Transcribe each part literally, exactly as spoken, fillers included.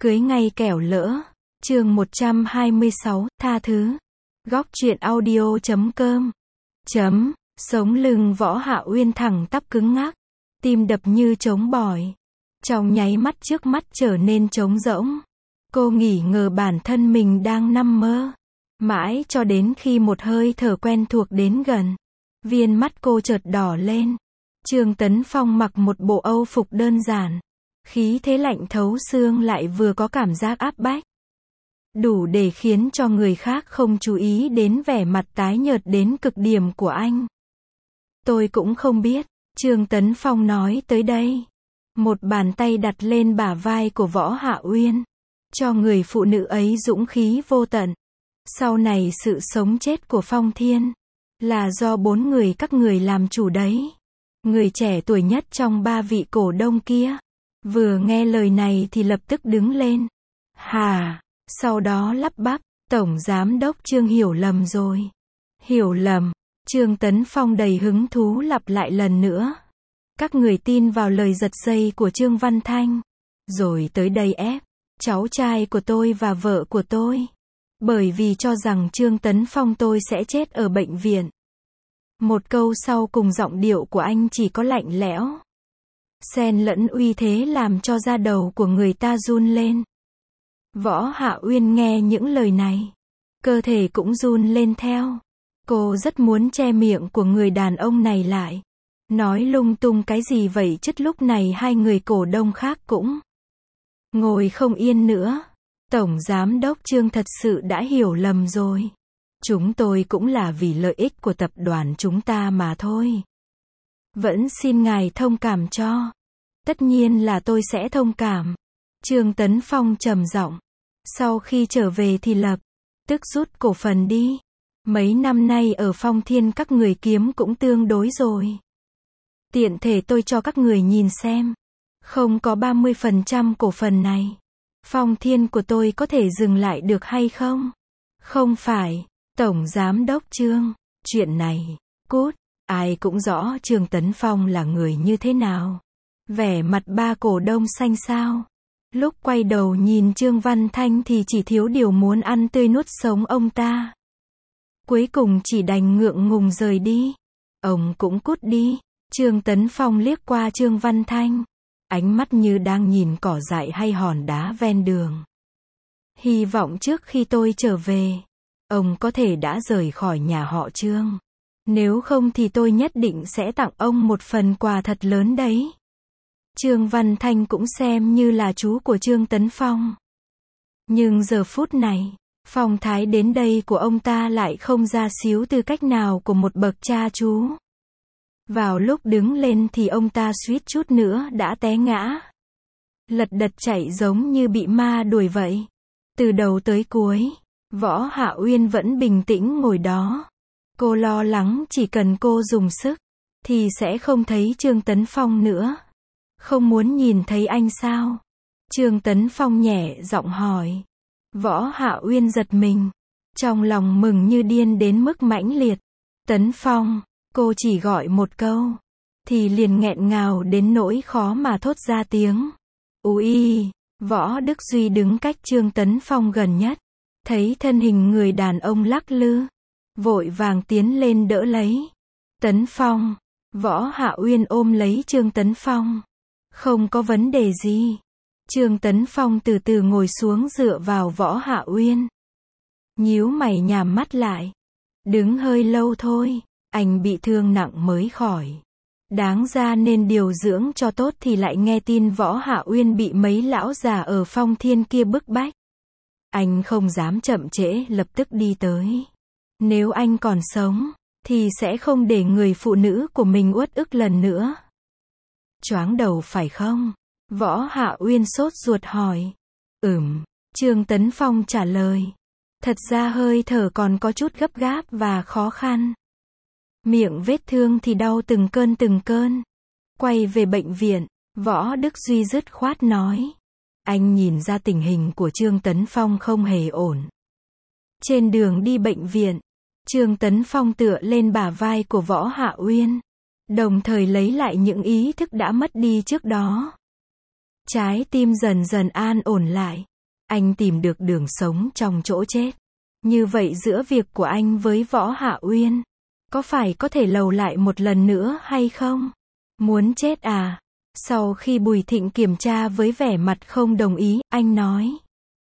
Cưới ngay kẻo lỡ. Chương một trăm hai mươi sáu, tha thứ. Góc truyện audio chấm com. Chấm, sống lưng Võ Hạ Uyên thẳng tắp cứng ngắc, tim đập như trống bỏi. Trong nháy mắt trước mắt trở nên trống rỗng. Cô nghỉ ngờ bản thân mình đang nằm mơ. Mãi cho đến khi một hơi thở quen thuộc đến gần, viên mắt cô chợt đỏ lên. Trương Tấn Phong mặc một bộ âu phục đơn giản, khí thế lạnh thấu xương lại vừa có cảm giác áp bách, đủ để khiến cho người khác không chú ý đến vẻ mặt tái nhợt đến cực điểm của anh. Tôi cũng không biết, Trương Tấn Phong nói tới đây. Một bàn tay đặt lên bả vai của Võ Hạ Uyên, cho người phụ nữ ấy dũng khí vô tận. Sau này sự sống chết của Phong Thiên là do bốn người các người làm chủ đấy. Người trẻ tuổi nhất trong ba vị cổ đông kia vừa nghe lời này thì lập tức đứng lên. Hà, sau đó lắp bắp, Tổng Giám đốc Trương hiểu lầm rồi. Hiểu lầm, Trương Tấn Phong đầy hứng thú lặp lại lần nữa. Các người tin vào lời giật dây của Trương Văn Thanh, rồi tới đây ép cháu trai của tôi và vợ của tôi, bởi vì cho rằng Trương Tấn Phong tôi sẽ chết ở bệnh viện. Một câu sau cùng giọng điệu của anh chỉ có lạnh lẽo, xen lẫn uy thế làm cho da đầu của người ta run lên. Võ Hạ Uyên nghe những lời này, cơ thể cũng run lên theo. Cô rất muốn che miệng của người đàn ông này lại, nói lung tung cái gì vậy chứ lúc này hai người cổ đông khác cũng ngồi không yên nữa. Tổng Giám đốc Trương thật sự đã hiểu lầm rồi. Chúng tôi cũng là vì lợi ích của tập đoàn chúng ta mà thôi. Vẫn xin ngài thông cảm cho. Tất nhiên là tôi sẽ thông cảm. Trương Tấn Phong trầm giọng. Sau khi trở về thì lập tức rút cổ phần đi. Mấy năm nay ở Phong Thiên các người kiếm cũng tương đối rồi. Tiện thể tôi cho các người nhìn xem. Không có ba mươi phần trăm cổ phần này, Phong Thiên của tôi có thể dừng lại được hay không? Không phải, Tổng Giám đốc Trương, chuyện này, cút, ai cũng rõ Trương Tấn Phong là người như thế nào. Vẻ mặt ba cổ đông xanh xao. Lúc quay đầu nhìn Trương Văn Thanh thì chỉ thiếu điều muốn ăn tươi nuốt sống ông ta. Cuối cùng chỉ đành ngượng ngùng rời đi. Ông cũng cút đi. Trương Tấn Phong liếc qua Trương Văn Thanh, ánh mắt như đang nhìn cỏ dại hay hòn đá ven đường. Hy vọng trước khi tôi trở về, ông có thể đã rời khỏi nhà họ Trương. Nếu không thì tôi nhất định sẽ tặng ông một phần quà thật lớn đấy. Trương Văn Thanh cũng xem như là chú của Trương Tấn Phong. Nhưng giờ phút này, phong thái đến đây của ông ta lại không ra xíu tư cách nào của một bậc cha chú. Vào lúc đứng lên thì ông ta suýt chút nữa đã té ngã. Lật đật chạy giống như bị ma đuổi vậy. Từ đầu tới cuối, Võ Hạ Uyên vẫn bình tĩnh ngồi đó. Cô lo lắng chỉ cần cô dùng sức, thì sẽ không thấy Trương Tấn Phong nữa. Không muốn nhìn thấy anh sao? Trương Tấn Phong nhẹ giọng hỏi. Võ Hạ Uyên giật mình, trong lòng mừng như điên đến mức mãnh liệt. Tấn Phong. Cô chỉ gọi một câu, thì liền nghẹn ngào đến nỗi khó mà thốt ra tiếng. Ui, Võ Đức Duy đứng cách Trương Tấn Phong gần nhất, thấy thân hình người đàn ông lắc lư, vội vàng tiến lên đỡ lấy. Tấn Phong, Võ Hạ Uyên ôm lấy Trương Tấn Phong. Không có vấn đề gì. Trương Tấn Phong từ từ ngồi xuống dựa vào Võ Hạ Uyên. Nhíu mày nhắm mắt lại. Đứng hơi lâu thôi. Anh bị thương nặng mới khỏi. Đáng ra nên điều dưỡng cho tốt thì lại nghe tin Võ Hạ Uyên bị mấy lão già ở Phong Thiên kia bức bách. Anh không dám chậm trễ, lập tức đi tới. Nếu anh còn sống, thì sẽ không để người phụ nữ của mình uất ức lần nữa. Choáng đầu phải không? Võ Hạ Uyên sốt ruột hỏi. Ừm, Trương Tấn Phong trả lời. Thật ra hơi thở còn có chút gấp gáp và khó khăn. Miệng vết thương thì đau từng cơn từng cơn. Quay về bệnh viện, Võ Đức Duy dứt khoát nói. Anh nhìn ra tình hình của Trương Tấn Phong không hề ổn. Trên đường đi bệnh viện, Trương Tấn Phong tựa lên bả vai của Võ Hạ Uyên, đồng thời lấy lại những ý thức đã mất đi trước đó. Trái tim dần dần an ổn lại. Anh tìm được đường sống trong chỗ chết. Như vậy giữa việc của anh với Võ Hạ Uyên, có phải có thể lầu lại một lần nữa hay không? Muốn chết à? Sau khi Bùi Thịnh kiểm tra với vẻ mặt không đồng ý, anh nói.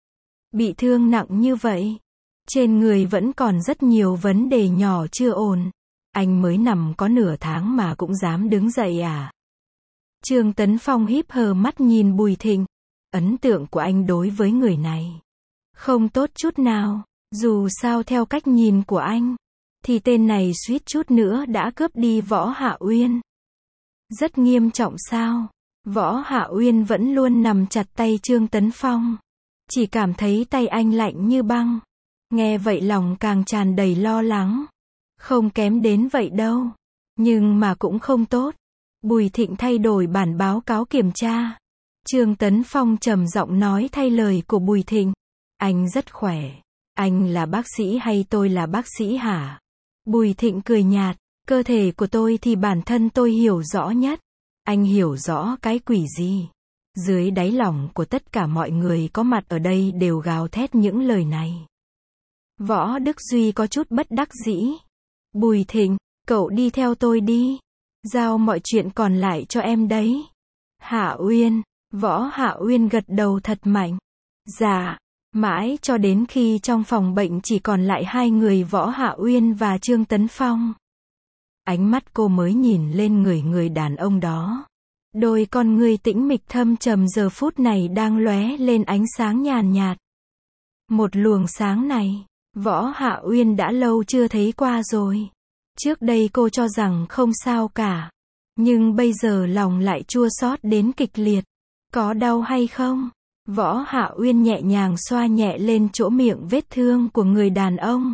Bị thương nặng như vậy. Trên người vẫn còn rất nhiều vấn đề nhỏ chưa ổn. Anh mới nằm có nửa tháng mà cũng dám đứng dậy à? Trương Tấn Phong híp hờ mắt nhìn Bùi Thịnh. Ấn tượng của anh đối với người này không tốt chút nào. Dù sao theo cách nhìn của anh, thì tên này suýt chút nữa đã cướp đi Võ Hạ Uyên. Rất nghiêm trọng sao? Võ Hạ Uyên vẫn luôn nằm chặt tay Trương Tấn Phong. Chỉ cảm thấy tay anh lạnh như băng. Nghe vậy lòng càng tràn đầy lo lắng. Không kém đến vậy đâu. Nhưng mà cũng không tốt. Bùi Thịnh thay đổi bản báo cáo kiểm tra. Trương Tấn Phong trầm giọng nói thay lời của Bùi Thịnh. Anh rất khỏe. Anh là bác sĩ hay tôi là bác sĩ hả? Bùi Thịnh cười nhạt. Cơ thể của tôi thì bản thân tôi hiểu rõ nhất. Anh hiểu rõ cái quỷ gì? Dưới đáy lòng của tất cả mọi người có mặt ở đây đều gào thét những lời này. Võ Đức Duy có chút bất đắc dĩ. Bùi Thịnh, cậu đi theo tôi đi. Giao mọi chuyện còn lại cho em đấy. Hạ Uyên. Võ Hạ Uyên gật đầu thật mạnh. Dạ. Mãi cho đến khi trong phòng bệnh chỉ còn lại hai người Võ Hạ Uyên và Trương Tấn Phong. Ánh mắt cô mới nhìn lên người người đàn ông đó. Đôi con ngươi tĩnh mịch thâm trầm giờ phút này đang lóe lên ánh sáng nhàn nhạt. Một luồng sáng này, Võ Hạ Uyên đã lâu chưa thấy qua rồi. Trước đây cô cho rằng không sao cả. Nhưng bây giờ lòng lại chua xót đến kịch liệt. Có đau hay không? Võ Hạ Uyên nhẹ nhàng xoa nhẹ lên chỗ miệng vết thương của người đàn ông.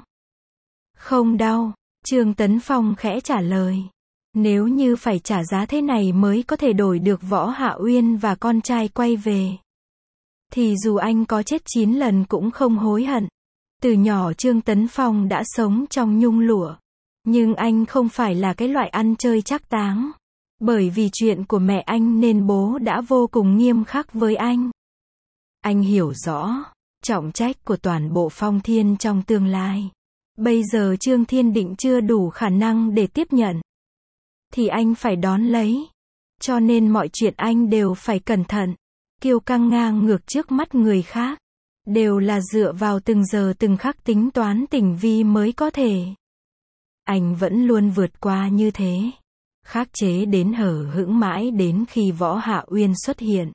Không đau, Trương Tấn Phong khẽ trả lời. Nếu như phải trả giá thế này mới có thể đổi được Võ Hạ Uyên và con trai quay về, thì dù anh có chết chín lần cũng không hối hận. Từ nhỏ Trương Tấn Phong đã sống trong nhung lụa. Nhưng anh không phải là cái loại ăn chơi trác táng. Bởi vì chuyện của mẹ anh nên bố đã vô cùng nghiêm khắc với anh. Anh hiểu rõ trọng trách của toàn bộ Phong Thiên trong tương lai. Bây giờ Trương Thiên Định chưa đủ khả năng để tiếp nhận, thì anh phải đón lấy. Cho nên mọi chuyện anh đều phải cẩn thận. Kiêu căng ngang ngược trước mắt người khác. Đều là dựa vào từng giờ từng khắc tính toán tinh vi mới có thể. Anh vẫn luôn vượt qua như thế. Khắc chế đến hờ hững mãi đến khi Võ Hạ Uyên xuất hiện.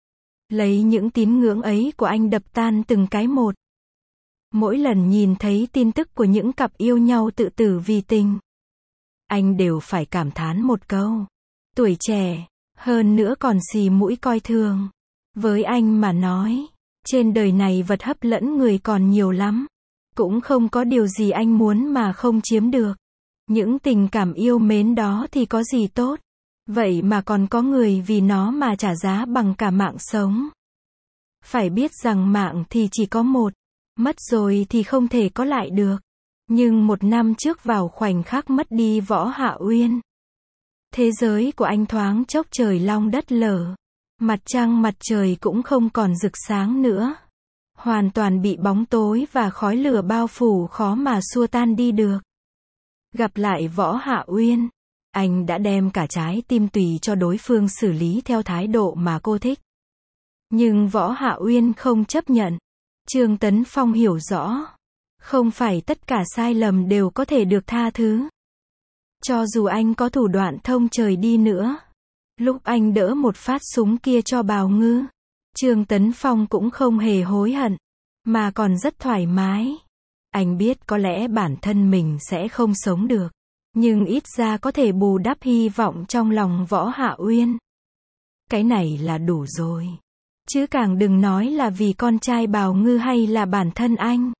Lấy những tín ngưỡng ấy của anh đập tan từng cái một. Mỗi lần nhìn thấy tin tức của những cặp yêu nhau tự tử vì tình, anh đều phải cảm thán một câu. Tuổi trẻ, hơn nữa còn xì mũi coi thường. Với anh mà nói, trên đời này vật hấp lẫn người còn nhiều lắm. Cũng không có điều gì anh muốn mà không chiếm được. Những tình cảm yêu mến đó thì có gì tốt. Vậy mà còn có người vì nó mà trả giá bằng cả mạng sống. Phải biết rằng mạng thì chỉ có một. Mất rồi thì không thể có lại được. Nhưng một năm trước vào khoảnh khắc mất đi Võ Hạ Uyên, thế giới của anh thoáng chốc trời long đất lở. Mặt trăng mặt trời cũng không còn rực sáng nữa. Hoàn toàn bị bóng tối và khói lửa bao phủ khó mà xua tan đi được. Gặp lại Võ Hạ Uyên, anh đã đem cả trái tim tùy cho đối phương xử lý theo thái độ mà cô thích. Nhưng Võ Hạ Uyên không chấp nhận. Trương Tấn Phong hiểu rõ. Không phải tất cả sai lầm đều có thể được tha thứ. Cho dù anh có thủ đoạn thông trời đi nữa. Lúc anh đỡ một phát súng kia cho Bào Ngư, Trương Tấn Phong cũng không hề hối hận. Mà còn rất thoải mái. Anh biết có lẽ bản thân mình sẽ không sống được. Nhưng ít ra có thể bù đắp hy vọng trong lòng Võ Hạ Uyên. Cái này là đủ rồi. Chứ càng đừng nói là vì con trai Bào Ngư hay là bản thân anh.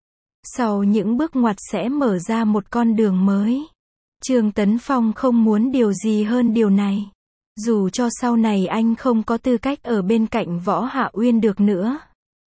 Sau những bước ngoặt sẽ mở ra một con đường mới. Trương Tấn Phong không muốn điều gì hơn điều này. Dù cho sau này anh không có tư cách ở bên cạnh Võ Hạ Uyên được nữa.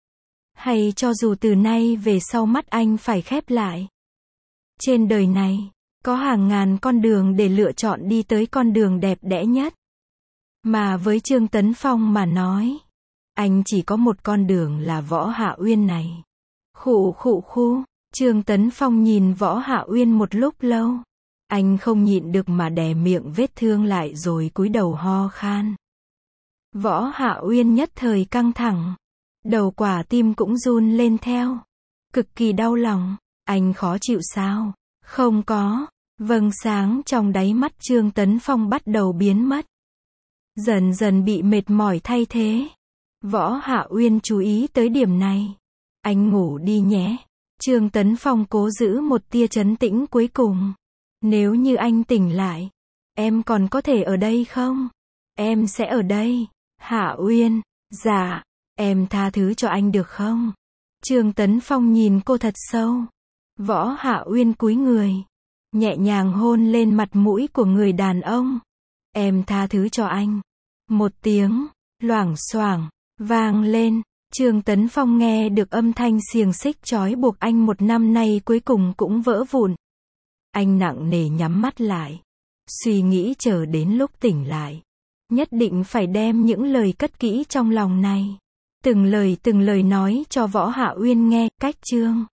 Hay cho dù từ nay về sau mắt anh phải khép lại. Trên đời này, có hàng ngàn con đường để lựa chọn đi tới con đường đẹp đẽ nhất. Mà với Trương Tấn Phong mà nói, Anh chỉ có một con đường là Võ Hạ Uyên này. Khụ khụ khu, Trương Tấn Phong nhìn Võ Hạ Uyên một lúc lâu. Anh không nhịn được mà đè miệng vết thương lại rồi cúi đầu ho khan. Võ Hạ Uyên nhất thời căng thẳng. Đầu quả tim cũng run lên theo. Cực kỳ đau lòng. Anh khó chịu sao? Không có. Vầng sáng trong đáy mắt Trương Tấn Phong bắt đầu biến mất. Dần dần bị mệt mỏi thay thế. Võ Hạ Uyên chú ý tới điểm này. Anh ngủ đi nhé. Trương Tấn Phong cố giữ một tia trấn tĩnh cuối cùng. Nếu như anh tỉnh lại, em còn có thể ở đây không? Em sẽ ở đây. Hạ Uyên, dạ, em tha thứ cho anh được không? Trương Tấn Phong nhìn cô thật sâu. Võ Hạ Uyên cúi người, nhẹ nhàng hôn lên mặt mũi của người đàn ông. Em tha thứ cho anh. Một tiếng, loảng xoảng, vang lên. Trương Tấn Phong nghe được âm thanh xiềng xích trói buộc anh một năm nay cuối cùng cũng vỡ vụn. Anh nặng nề nhắm mắt lại. Suy nghĩ chờ đến lúc tỉnh lại. Nhất định phải đem những lời cất kỹ trong lòng này. Từng lời từng lời nói cho Võ Hạ Uyên nghe. Cách chương